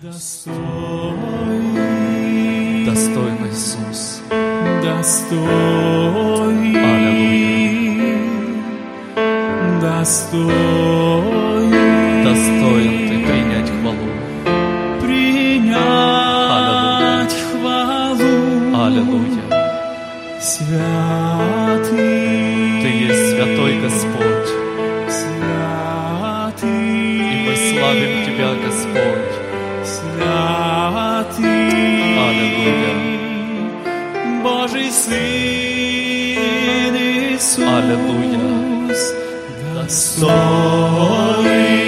Достойный Иисус. Достойный. Аллилуйя. Достойный. Достоин Ты принять хвалу. Принять хвалу. Аллилуйя. Святый. Ты есть святой Господь. Святый. И мы славим Тебя, Господь. Святый. Аллилуйя. Божий Сын Иисус. Аллилуйя. Достойный.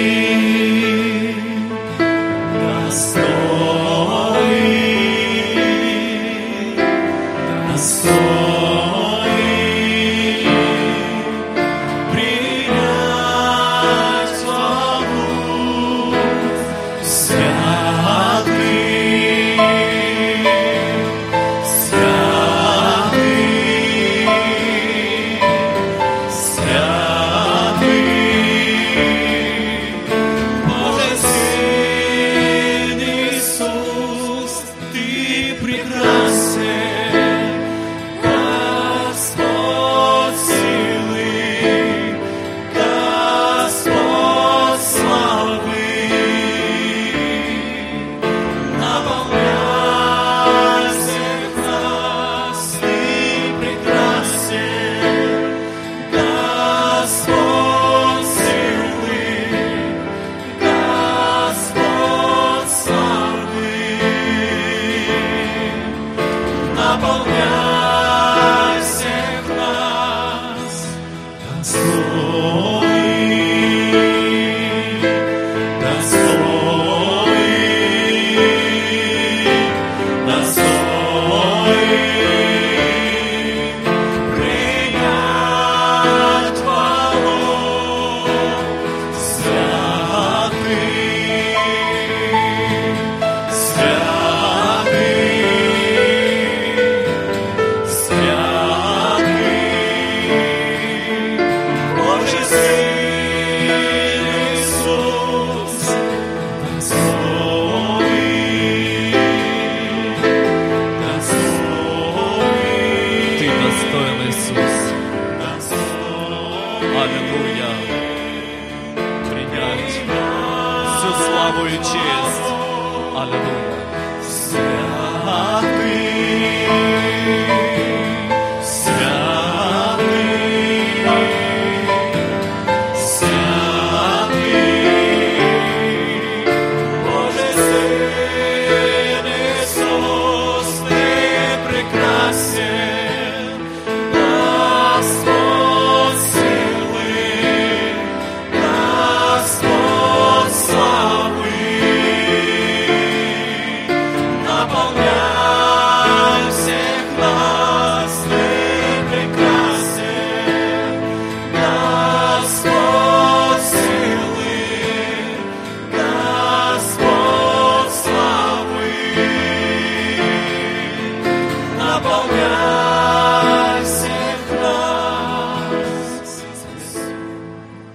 Аллилуйя. Принять всю славу и честь. Аллилуйя.